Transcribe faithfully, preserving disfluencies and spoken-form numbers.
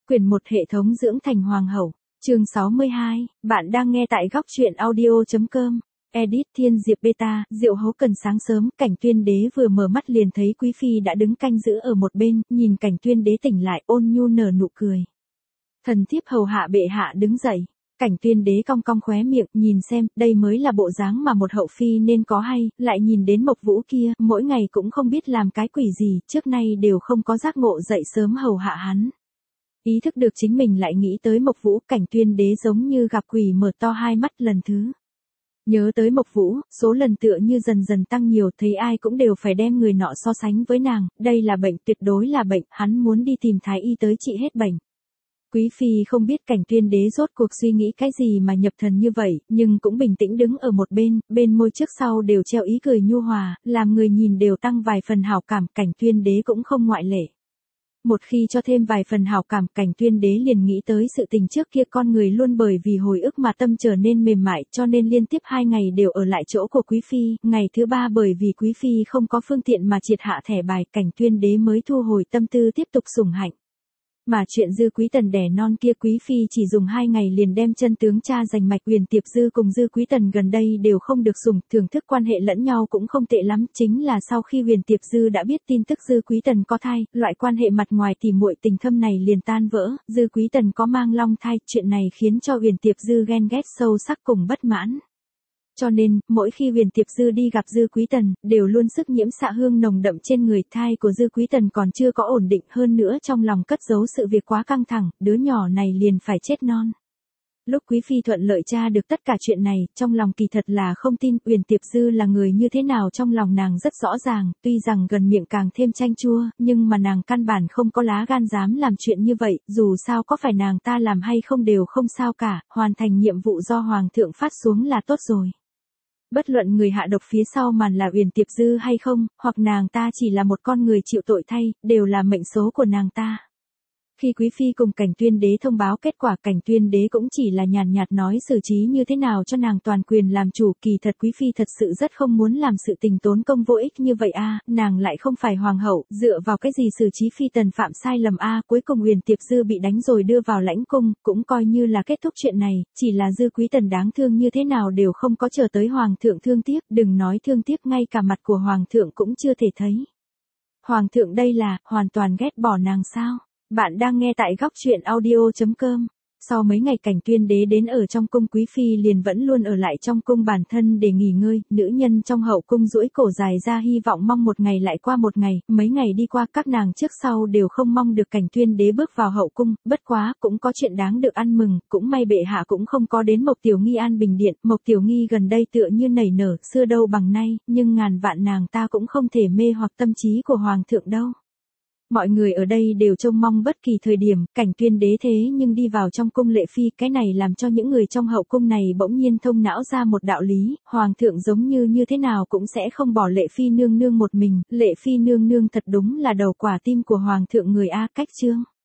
Quyển một Hệ thống dưỡng thành hoàng hậu, chương sáu mươi hai, bạn đang nghe tại góc truyện audio chấm com. Edit Thiên Diệp Beta, Diệu Hấu Cần. Sáng sớm, Cảnh Tuyên Đế vừa mở mắt liền thấy Quý Phi đã đứng canh giữ ở một bên, nhìn Cảnh Tuyên Đế tỉnh lại, ôn nhu nở nụ cười. Thần thiếp hầu hạ bệ hạ đứng dậy. Cảnh Tuyên Đế cong cong khóe miệng, nhìn xem, đây mới là bộ dáng mà một hậu phi nên có hay, lại nhìn đến Mộc Vũ kia, mỗi ngày cũng không biết làm cái quỷ gì, trước nay đều không có giác ngộ dậy sớm hầu hạ hắn. Ý thức được chính mình lại nghĩ tới Mộc Vũ, Cảnh Tuyên Đế giống như gặp quỷ mở to hai mắt lần thứ. Nhớ tới Mộc Vũ, số lần tựa như dần dần tăng nhiều, thấy ai cũng đều phải đem người nọ so sánh với nàng, đây là bệnh, tuyệt đối là bệnh, hắn muốn đi tìm thái y tới trị hết bệnh. Quý Phi không biết Cảnh Tuyên Đế rốt cuộc suy nghĩ cái gì mà nhập thần như vậy, nhưng cũng bình tĩnh đứng ở một bên, bên môi trước sau đều treo ý cười nhu hòa, làm người nhìn đều tăng vài phần hảo cảm, Cảnh Tuyên Đế cũng không ngoại lệ. Một khi cho thêm vài phần hảo cảm, Cảnh Tuyên Đế liền nghĩ tới sự tình trước kia, con người luôn bởi vì hồi ức mà tâm trở nên mềm mại, cho nên liên tiếp hai ngày đều ở lại chỗ của Quý Phi, ngày thứ ba bởi vì Quý Phi không có phương tiện mà triệt hạ thẻ bài, Cảnh Tuyên Đế mới thu hồi tâm tư tiếp tục sủng hạnh. Mà chuyện Dư Quý Tần đẻ non kia, Quý Phi chỉ dùng hai ngày liền đem chân tướng cha giành mạch. Huyền Tiệp Dư cùng Dư Quý Tần gần đây đều không được sủng, thưởng thức quan hệ lẫn nhau cũng không tệ lắm, chính là sau khi Huyền Tiệp Dư đã biết tin tức Dư Quý Tần có thai, loại quan hệ mặt ngoài tỉ muội tình thâm này liền tan vỡ, Dư Quý Tần có mang long thai, chuyện này khiến cho Huyền Tiệp Dư ghen ghét sâu sắc cùng bất mãn. Cho nên, mỗi khi Huyền Tiệp Dư đi gặp Dư Quý Tần, đều luôn sức nhiễm xạ hương nồng đậm trên người. Thai của Dư Quý Tần còn chưa có ổn định, hơn nữa trong lòng cất giấu sự việc quá căng thẳng, đứa nhỏ này liền phải chết non. Lúc Quý Phi thuận lợi tra được tất cả chuyện này, trong lòng kỳ thật là không tin Huyền Tiệp Dư là người như thế nào, trong lòng nàng rất rõ ràng, tuy rằng gần miệng càng thêm chanh chua, nhưng mà nàng căn bản không có lá gan dám làm chuyện như vậy, dù sao có phải nàng ta làm hay không đều không sao cả, hoàn thành nhiệm vụ do Hoàng thượng phát xuống là tốt rồi. Bất luận người hạ độc phía sau màn là Huyền Tiệp Dư hay không, hoặc nàng ta chỉ là một con người chịu tội thay, đều là mệnh số của nàng ta. Khi Quý Phi cùng Cảnh Tuyên Đế thông báo kết quả, Cảnh Tuyên Đế cũng chỉ là nhàn nhạt nói xử trí như thế nào cho nàng toàn quyền làm chủ, kỳ thật Quý Phi thật sự rất không muốn làm sự tình tốn công vô ích như vậy a, nàng lại không phải hoàng hậu, dựa vào cái gì xử trí Phi tần phạm sai lầm a, cuối cùng Huyền Tiệp Dư bị đánh rồi đưa vào lãnh cung, cũng coi như là kết thúc chuyện này, chỉ là Dư Quý Tần đáng thương như thế nào đều không có chờ tới Hoàng thượng thương tiếc, đừng nói thương tiếc, ngay cả mặt của Hoàng thượng cũng chưa thể thấy. Hoàng thượng đây là, hoàn toàn ghét bỏ nàng sao? Bạn đang nghe tại góc truyện audio chấm com. Sau mấy ngày Cảnh Tuyên Đế đến ở trong cung, Quý Phi liền vẫn luôn ở lại trong cung bản thân để nghỉ ngơi, nữ nhân trong hậu cung duỗi cổ dài ra hy vọng mong một ngày lại qua một ngày, mấy ngày đi qua các nàng trước sau đều không mong được Cảnh Tuyên Đế bước vào hậu cung, bất quá, cũng có chuyện đáng được ăn mừng, cũng may bệ hạ cũng không có đến Mộc Tiểu Nghi an bình điện, Mộc Tiểu Nghi gần đây tựa như nảy nở, xưa đâu bằng nay, nhưng ngàn vạn nàng ta cũng không thể mê hoặc tâm trí của Hoàng thượng đâu. Mọi người ở đây đều trông mong bất kỳ thời điểm, Cảnh Tuyên Đế thế nhưng đi vào trong cung Lệ Phi, cái này làm cho những người trong hậu cung này bỗng nhiên thông não ra một đạo lý, Hoàng thượng giống như như thế nào cũng sẽ không bỏ Lệ Phi nương nương một mình, Lệ Phi nương nương thật đúng là đầu quả tim của Hoàng thượng người A. Cách chương.